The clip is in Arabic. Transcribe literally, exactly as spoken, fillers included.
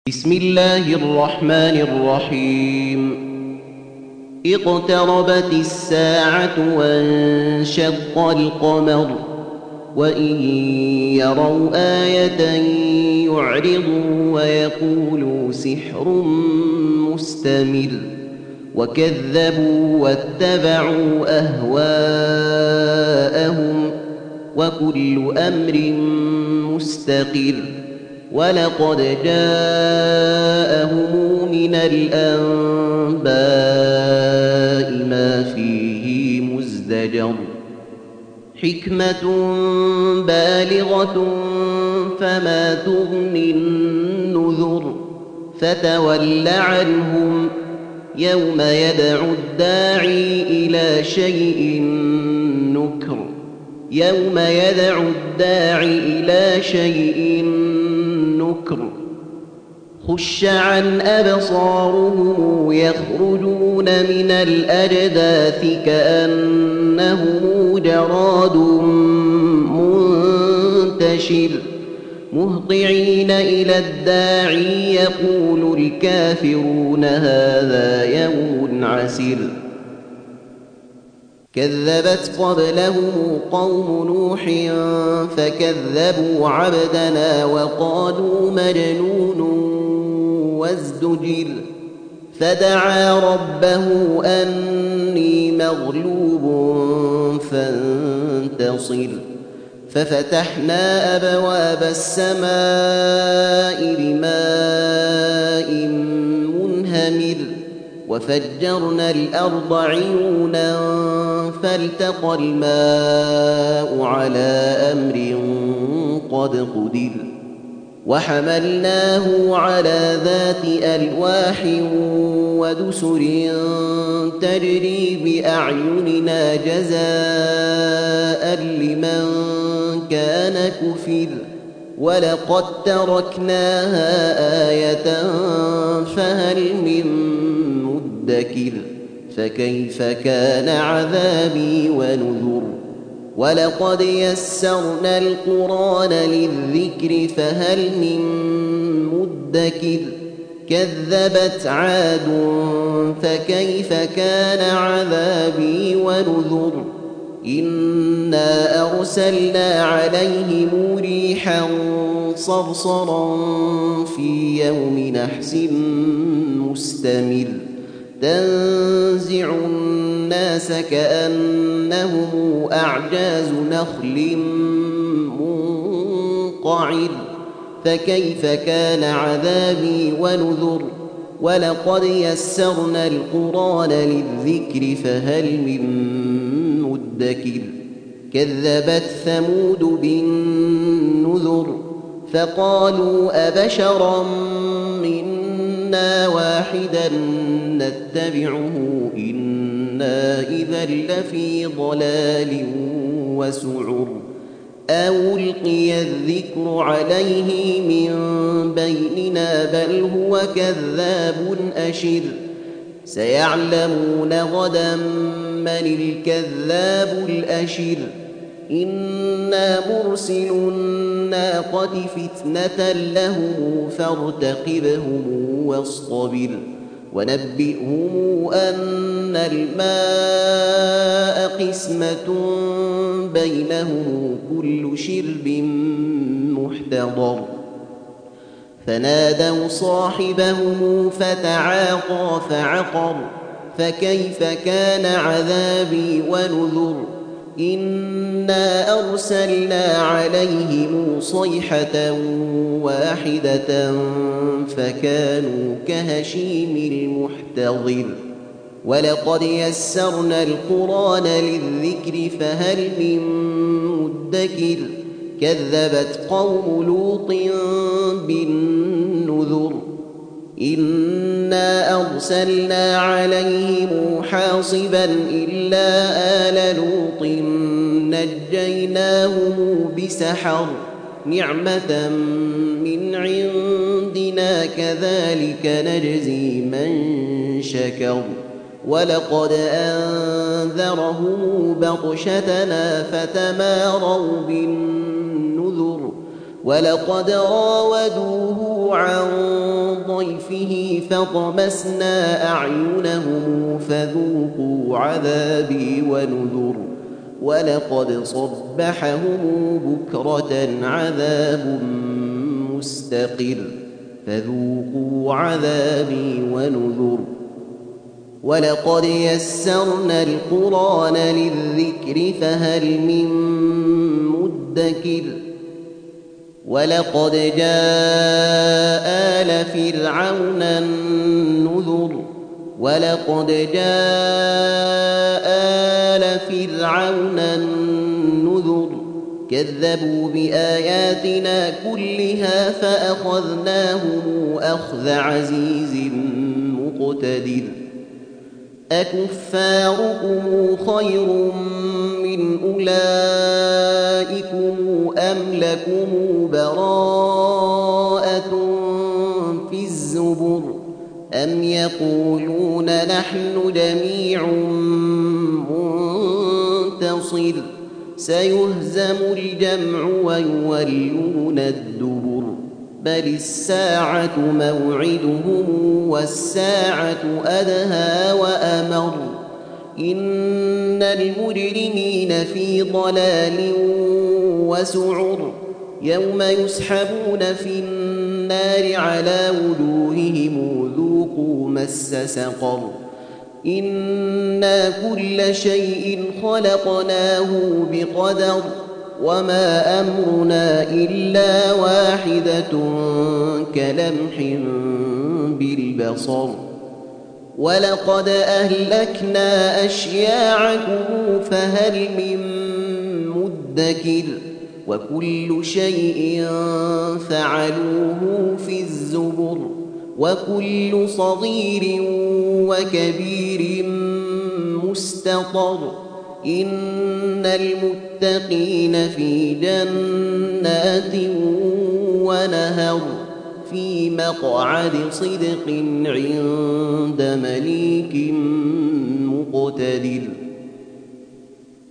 بسم الله الرحمن الرحيم اقتربت الساعة وانشق القمر وإن يروا آية يعرضوا ويقولوا سحر مستمر وكذبوا واتبعوا أهواءهم وكل أمر مستقر ولقد جاءهم من الأنباء ما فيه مزدجر حكمة بالغة فما تغني النذر فتول عنهم يوم يدعو الداعي إلى شيء نكر يوم يدعو الداعي إلى شيء نكر خش عن أبصارهم يخرجون من الأجداث كأنهم جراد منتشر مهطعين إلى الداعي يقول الكافرون هذا يوم عسر كذبت قبلهم قوم نوح فكذبوا عبدنا وقالوا مجنون وازدجر فدعا ربه أني مغلوب فانتصر ففتحنا أبواب السماء بماء منهمر وفجرنا الأرض عيونا فالتقى الماء على أمر قد قدر وحملناه على ذات ألواح ودسر تجري بأعيننا جزاء لمن كان كفر ولقد تركناها آية فهل من مدكر فكيف كان عذابي ونذر ولقد يسرنا القرآن للذكر فهل من مدكر كذبت عاد فكيف كان عذابي ونذر إنا أرسلنا عليهم ريحا صرصرا في يوم نحس مستمر تنزع الناس كأنهم أعجاز نخل منقعر فكيف كان عذابي ونذر ولقد يسرنا القرآن للذكر فهل من مدكر كذبت ثمود بالنذر فقالوا أبشرا منا واحدا نتبعه إنا إذا لفي ضلال وسعر أو ألقي الذكر عليه من بيننا بل هو كذاب أشر سيعلمون غدا من الكذاب الأشر إنا مرسل الناقة فتنة لهم فارتقبهم واصطبر ونبئهم أن الماء قسمة بينهم كل شرب محتضر فنادوا صاحبهم فتعاطى فعقر فكيف كان عذابي ونذر إنا أرسلنا عليهم صيحة واحدة فكانوا كهشيم المحتضر ولقد يسرنا القرآن للذكر فهل من مدكر كذبت قوم لوط بالنذر إنا أرسلنا عليهم حاصبا إلا آل لوط نجيناهم بسحر نعمة من عندنا كذلك نجزي من شكر ولقد أنذرهم بطشتنا فتماروا بالنذر ولقد راودوه عن ضيفه فطمسنا أعينهم فذوقوا عذابي ونذر ولقد صبحهم بكرة عذاب مستقر فذوقوا عذابي ونذر ولقد يسرنا القرآن للذكر فهل من مدكر ولقد جاء آل فرعون النذر ولقد جاء آل فرعون النذر كذبوا بآياتنا كلها فأخذناهم أخذ عزيز مقتدر أكفاركم خير من أولئكم أم لكم براءة في الزبر أم يقولون نحن جميع منتصر سيهزم الجمع ويولون الدبر بل الساعة موعدهم والساعة أدهى وأمر إن المجرمين في ضلال وسعر يوم يسحبون في النار على وجوههم ذوقوا مس سقر إنا كل شيء خلقناه بقدر وما أمرنا إلا واحدة كلمح بالبصر ولقد أهلكنا أشياعكم فهل من مدكر وكل شيء فعلوه في الزبر وكل صغير وكبير مستطر إن المتقين في جنات ونهر في مقعد صدق عند مليك مقتدر.